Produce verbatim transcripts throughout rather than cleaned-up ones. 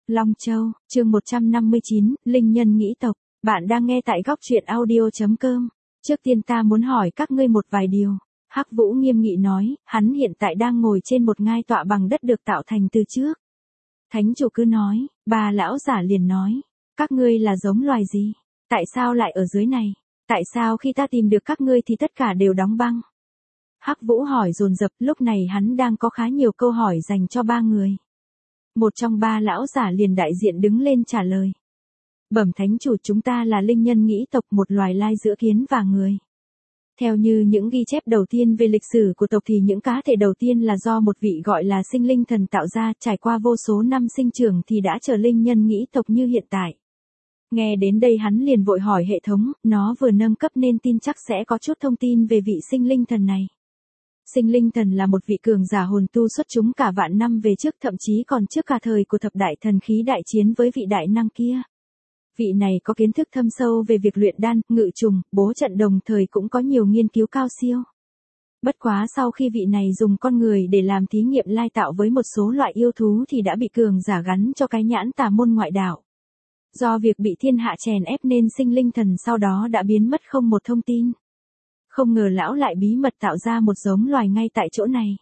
Long Châu, chương một trăm năm mươi chín, Linh Nhân Nghĩ Tộc. Bạn đang nghe tại góc truyện audio chấm com. Trước tiên ta muốn hỏi các ngươi một vài điều. Hắc Vũ nghiêm nghị nói, hắn hiện tại đang ngồi trên một ngai tọa bằng đất được tạo thành từ trước. Thánh chủ cứ nói, bà lão giả liền nói, các ngươi là giống loài gì? Tại sao lại ở dưới này? Tại sao khi ta tìm được các ngươi thì tất cả đều đóng băng? Hắc Vũ hỏi dồn dập, lúc này hắn đang có khá nhiều câu hỏi dành cho ba người. Một trong ba lão giả liền đại diện đứng lên trả lời. Bẩm thánh chủ, chúng ta là linh nhân nghĩ tộc, một loài lai giữa kiến và người. Theo như những ghi chép đầu tiên về lịch sử của tộc thì những cá thể đầu tiên là do một vị gọi là sinh linh thần tạo ra, trải qua vô số năm sinh trưởng thì đã trở linh nhân nghĩ tộc như hiện tại. Nghe đến đây hắn liền vội hỏi hệ thống, nó vừa nâng cấp nên tin chắc sẽ có chút thông tin về vị sinh linh thần này. Sinh linh thần là một vị cường giả hồn tu xuất chúng cả vạn năm về trước, thậm chí còn trước cả thời của thập đại thần khí đại chiến với vị đại năng kia. Vị này có kiến thức thâm sâu về việc luyện đan, ngự trùng, bố trận, đồng thời cũng có nhiều nghiên cứu cao siêu. Bất quá sau khi vị này dùng con người để làm thí nghiệm lai tạo với một số loại yêu thú thì đã bị cường giả gắn cho cái nhãn tà môn ngoại đạo. Do việc bị thiên hạ chèn ép nên sinh linh thần sau đó đã biến mất không một thông tin. Không ngờ lão lại bí mật tạo ra một giống loài ngay tại chỗ này.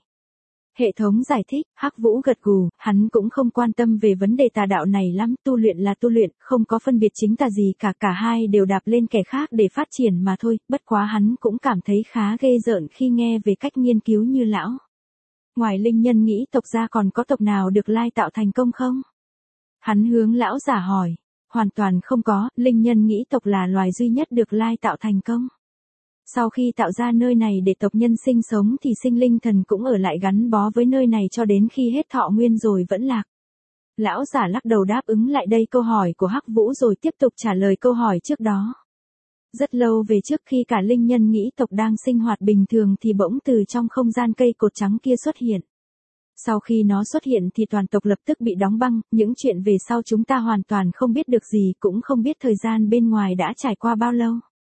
Hệ thống giải thích, Hắc Vũ gật gù, hắn cũng không quan tâm về vấn đề tà đạo này lắm, tu luyện là tu luyện, không có phân biệt chính tà gì cả, cả hai đều đạp lên kẻ khác để phát triển mà thôi, bất quá hắn cũng cảm thấy khá ghê rợn khi nghe về cách nghiên cứu như lão. Ngoài linh nhân nghĩ tộc ra còn có tộc nào được lai tạo thành công không? Hắn hướng lão giả hỏi, hoàn toàn không có, linh nhân nghĩ tộc là loài duy nhất được lai tạo thành công. Sau khi tạo ra nơi này để tộc nhân sinh sống thì sinh linh thần cũng ở lại gắn bó với nơi này cho đến khi hết thọ nguyên rồi vẫn lạc. Lão giả lắc đầu đáp ứng lại đây câu hỏi của Hắc Vũ rồi tiếp tục trả lời câu hỏi trước đó. Rất lâu về trước khi cả linh nhân nghĩ tộc đang sinh hoạt bình thường thì bỗng từ trong không gian cây cột trắng kia xuất hiện. Sau khi nó xuất hiện thì toàn tộc lập tức bị đóng băng, những chuyện về sau chúng ta hoàn toàn không biết được gì, cũng không biết thời gian bên ngoài đã trải qua bao lâu.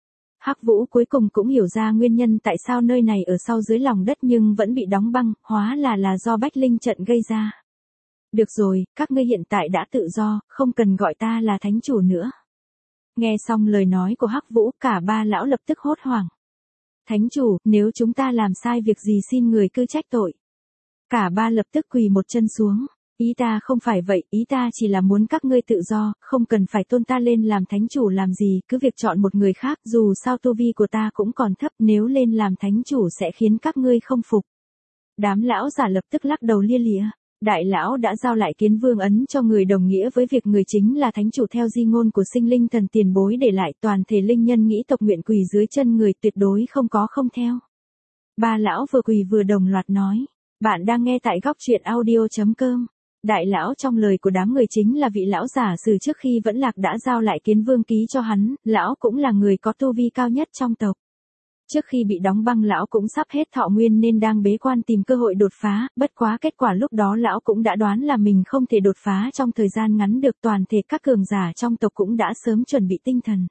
Hắc Vũ cuối cùng cũng hiểu ra nguyên nhân tại sao nơi này ở sâu dưới lòng đất nhưng vẫn bị đóng băng, hóa là là do bách linh trận gây ra. Được rồi, các ngươi hiện tại đã tự do, không cần gọi ta là thánh chủ nữa. Nghe xong lời nói của Hắc Vũ, cả ba lão lập tức hốt hoảng. Thánh chủ, nếu chúng ta làm sai việc gì xin người cứ trách tội. Cả ba lập tức quỳ một chân xuống. Ý ta không phải vậy, ý ta chỉ là muốn các ngươi tự do, không cần phải tôn ta lên làm thánh chủ làm gì, cứ việc chọn một người khác, dù sao tu vi của ta cũng còn thấp, nếu lên làm thánh chủ sẽ khiến các ngươi không phục. Đám lão giả lập tức lắc đầu lia lịa. Đại lão đã giao lại kiến vương ấn cho người đồng nghĩa với việc người chính là thánh chủ theo di ngôn của sinh linh thần tiền bối để lại, toàn thể linh nhân nghĩ tộc nguyện quỳ dưới chân người, tuyệt đối không có không theo. Ba lão vừa quỳ vừa đồng loạt nói, bạn đang nghe tại góc truyện audio chấm com. Đại lão trong lời của đám người chính là vị lão giả sử trước khi vẫn lạc đã giao lại kiến vương ký cho hắn, lão cũng là người có tu vi cao nhất trong tộc. Trước khi bị đóng băng lão cũng sắp hết thọ nguyên nên đang bế quan tìm cơ hội đột phá, bất quá kết quả lúc đó lão cũng đã đoán là mình không thể đột phá trong thời gian ngắn được, toàn thể các cường giả trong tộc cũng đã sớm chuẩn bị tinh thần.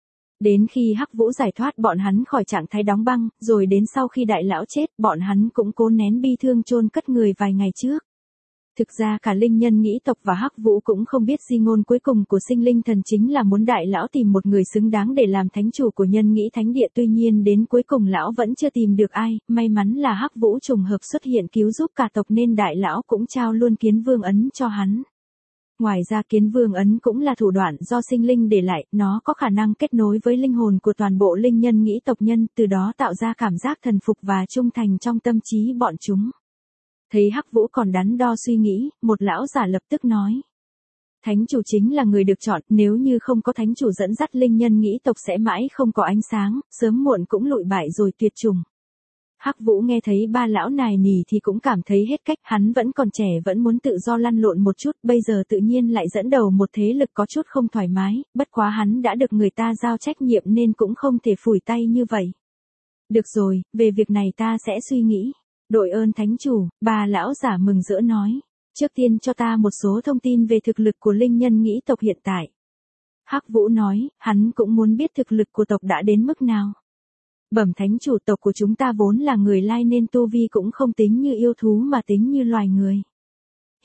Đến khi Hắc Vũ giải thoát bọn hắn khỏi trạng thái đóng băng, rồi đến sau khi đại lão chết, bọn hắn cũng cố nén bi thương chôn cất người vài ngày trước. Thực ra cả linh nhân nghĩ tộc và Hắc Vũ cũng không biết di ngôn cuối cùng của sinh linh thần chính là muốn đại lão tìm một người xứng đáng để làm thánh chủ của nhân nghĩ thánh địa, tuy nhiên đến cuối cùng lão vẫn chưa tìm được ai, may mắn là Hắc Vũ trùng hợp xuất hiện cứu giúp cả tộc nên đại lão cũng trao luôn kiến vương ấn cho hắn. Ngoài ra kiến vương ấn cũng là thủ đoạn do sinh linh để lại, nó có khả năng kết nối với linh hồn của toàn bộ linh nhân nghĩ tộc nhân, từ đó tạo ra cảm giác thần phục và trung thành trong tâm trí bọn chúng. Thấy Hắc Vũ còn đắn đo suy nghĩ, một lão giả lập tức nói. Thánh chủ chính là người được chọn, nếu như không có thánh chủ dẫn dắt linh nhân nghĩ tộc sẽ mãi không có ánh sáng, sớm muộn cũng lụi bại rồi tuyệt chủng. Hắc Vũ nghe thấy ba lão nài nỉ thì cũng cảm thấy hết cách, hắn vẫn còn trẻ vẫn muốn tự do lăn lộn một chút, bây giờ tự nhiên lại dẫn đầu một thế lực có chút không thoải mái, bất quá hắn đã được người ta giao trách nhiệm nên cũng không thể phủi tay như vậy. Được rồi, về việc này ta sẽ suy nghĩ. Đội ơn thánh chủ, bà lão giả mừng rỡ nói. Trước tiên cho ta một số thông tin về thực lực của linh nhân nghĩ tộc hiện tại. Hắc Vũ nói, hắn cũng muốn biết thực lực của tộc đã đến mức nào. Bẩm thánh chủ, tộc của chúng ta vốn là người lai nên tu vi cũng không tính như yêu thú mà tính như loài người.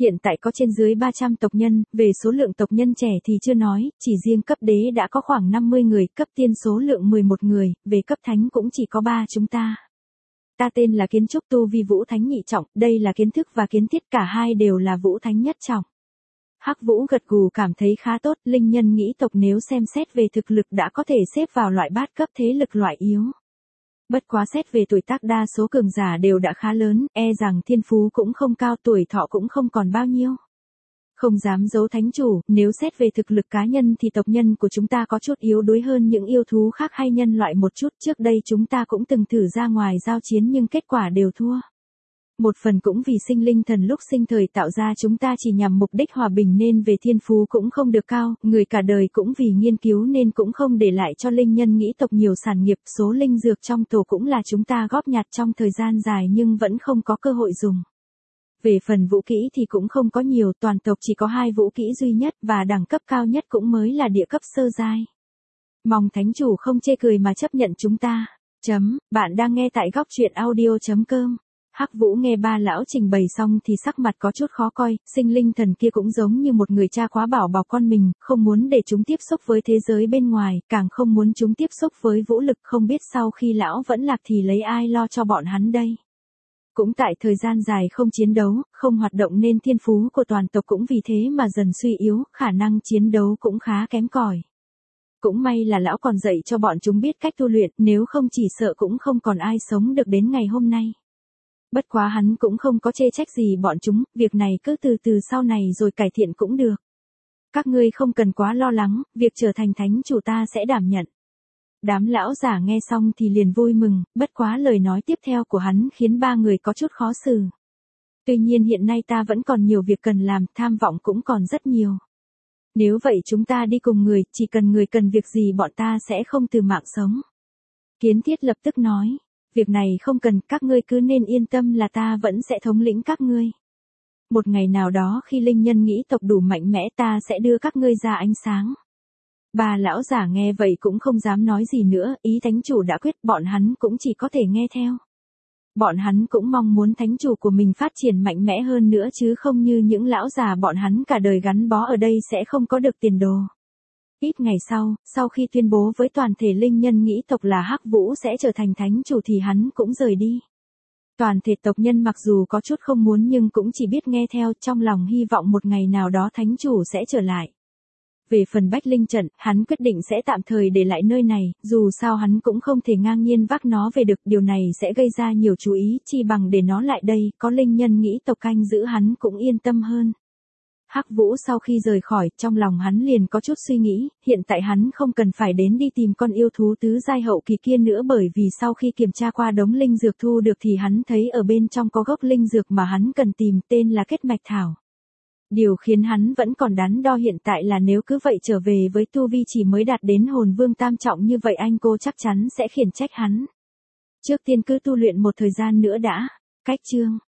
Hiện tại có trên dưới ba trăm tộc nhân, về số lượng tộc nhân trẻ thì chưa nói, chỉ riêng cấp đế đã có khoảng năm mươi người, cấp tiên số lượng mười một người, về cấp thánh cũng chỉ có ba chúng ta. Ta tên là Kiến Trúc, tu vi Vũ Thánh nhị trọng, đây là Kiến Thức và Kiến Thiết, cả hai đều là Vũ Thánh nhất trọng. Hắc Vũ gật gù cảm thấy khá tốt, linh nhân nghĩ tộc nếu xem xét về thực lực đã có thể xếp vào loại bát cấp thế lực loại yếu. Bất quá xét về tuổi tác đa số cường giả đều đã khá lớn, e rằng thiên phú cũng không cao, tuổi thọ cũng không còn bao nhiêu. Không dám giấu thánh chủ, nếu xét về thực lực cá nhân thì tộc nhân của chúng ta có chút yếu đuối hơn những yêu thú khác hay nhân loại một chút, trước đây chúng ta cũng từng thử ra ngoài giao chiến nhưng kết quả đều thua. Một phần cũng vì sinh linh thần lúc sinh thời tạo ra chúng ta chỉ nhằm mục đích hòa bình nên về thiên phú cũng không được cao, người cả đời cũng vì nghiên cứu nên cũng không để lại cho linh nhân nghĩ tộc nhiều sản nghiệp, số linh dược trong tổ cũng là chúng ta góp nhặt trong thời gian dài nhưng vẫn không có cơ hội dùng. Về phần vũ kỹ thì cũng không có nhiều, toàn tộc chỉ có hai vũ kỹ duy nhất và đẳng cấp cao nhất cũng mới là địa cấp sơ giai. Mong thánh chủ không chê cười mà chấp nhận chúng ta. Chấm, bạn đang nghe tại góc truyện audio chấm com. Hắc Vũ nghe ba lão trình bày xong thì sắc mặt có chút khó coi, sinh linh thần kia cũng giống như một người cha quá bảo bọc con mình, không muốn để chúng tiếp xúc với thế giới bên ngoài, càng không muốn chúng tiếp xúc với vũ lực, không biết sau khi lão vẫn lạc thì lấy ai lo cho bọn hắn đây. Cũng tại thời gian dài không chiến đấu, không hoạt động nên thiên phú của toàn tộc cũng vì thế mà dần suy yếu, khả năng chiến đấu cũng khá kém cỏi. Cũng may là lão còn dạy cho bọn chúng biết cách tu luyện, nếu không chỉ sợ cũng không còn ai sống được đến ngày hôm nay. Bất quá hắn cũng không có chê trách gì bọn chúng, việc này cứ từ từ sau này rồi cải thiện cũng được. Các ngươi không cần quá lo lắng, việc trở thành thánh chủ ta sẽ đảm nhận. Đám lão giả nghe xong thì liền vui mừng, bất quá lời nói tiếp theo của hắn khiến ba người có chút khó xử. Tuy nhiên hiện nay ta vẫn còn nhiều việc cần làm, tham vọng cũng còn rất nhiều. Nếu vậy chúng ta đi cùng người, chỉ cần người cần việc gì bọn ta sẽ không từ mạng sống. Kiến Thiết lập tức nói. Việc này không cần, các ngươi cứ nên yên tâm là ta vẫn sẽ thống lĩnh các ngươi. Một ngày nào đó khi linh nhân nghĩ tộc đủ mạnh mẽ ta sẽ đưa các ngươi ra ánh sáng. Bà lão giả nghe vậy cũng không dám nói gì nữa, ý thánh chủ đã quyết, bọn hắn cũng chỉ có thể nghe theo. Bọn hắn cũng mong muốn thánh chủ của mình phát triển mạnh mẽ hơn nữa chứ không như những lão già bọn hắn cả đời gắn bó ở đây sẽ không có được tiền đồ. Ít ngày sau, sau khi tuyên bố với toàn thể linh nhân nghĩ tộc là Hắc Vũ sẽ trở thành thánh chủ thì hắn cũng rời đi. Toàn thể tộc nhân mặc dù có chút không muốn nhưng cũng chỉ biết nghe theo, trong lòng hy vọng một ngày nào đó thánh chủ sẽ trở lại. Về phần Bách Linh trận, hắn quyết định sẽ tạm thời để lại nơi này, dù sao hắn cũng không thể ngang nhiên vác nó về được, điều này sẽ gây ra nhiều chú ý, chi bằng để nó lại đây, có linh nhân nghĩ tộc canh giữ hắn cũng yên tâm hơn. Hắc Vũ sau khi rời khỏi, trong lòng hắn liền có chút suy nghĩ, hiện tại hắn không cần phải đến đi tìm con yêu thú tứ giai hậu kỳ kia nữa bởi vì sau khi kiểm tra qua đống linh dược thu được thì hắn thấy ở bên trong có gốc linh dược mà hắn cần tìm, tên là kết mạch thảo. Điều khiến hắn vẫn còn đắn đo hiện tại là nếu cứ vậy trở về với tu vi chỉ mới đạt đến hồn vương tam trọng như vậy anh cô chắc chắn sẽ khiển trách hắn. Trước tiên cứ tu luyện một thời gian nữa đã. Cách chương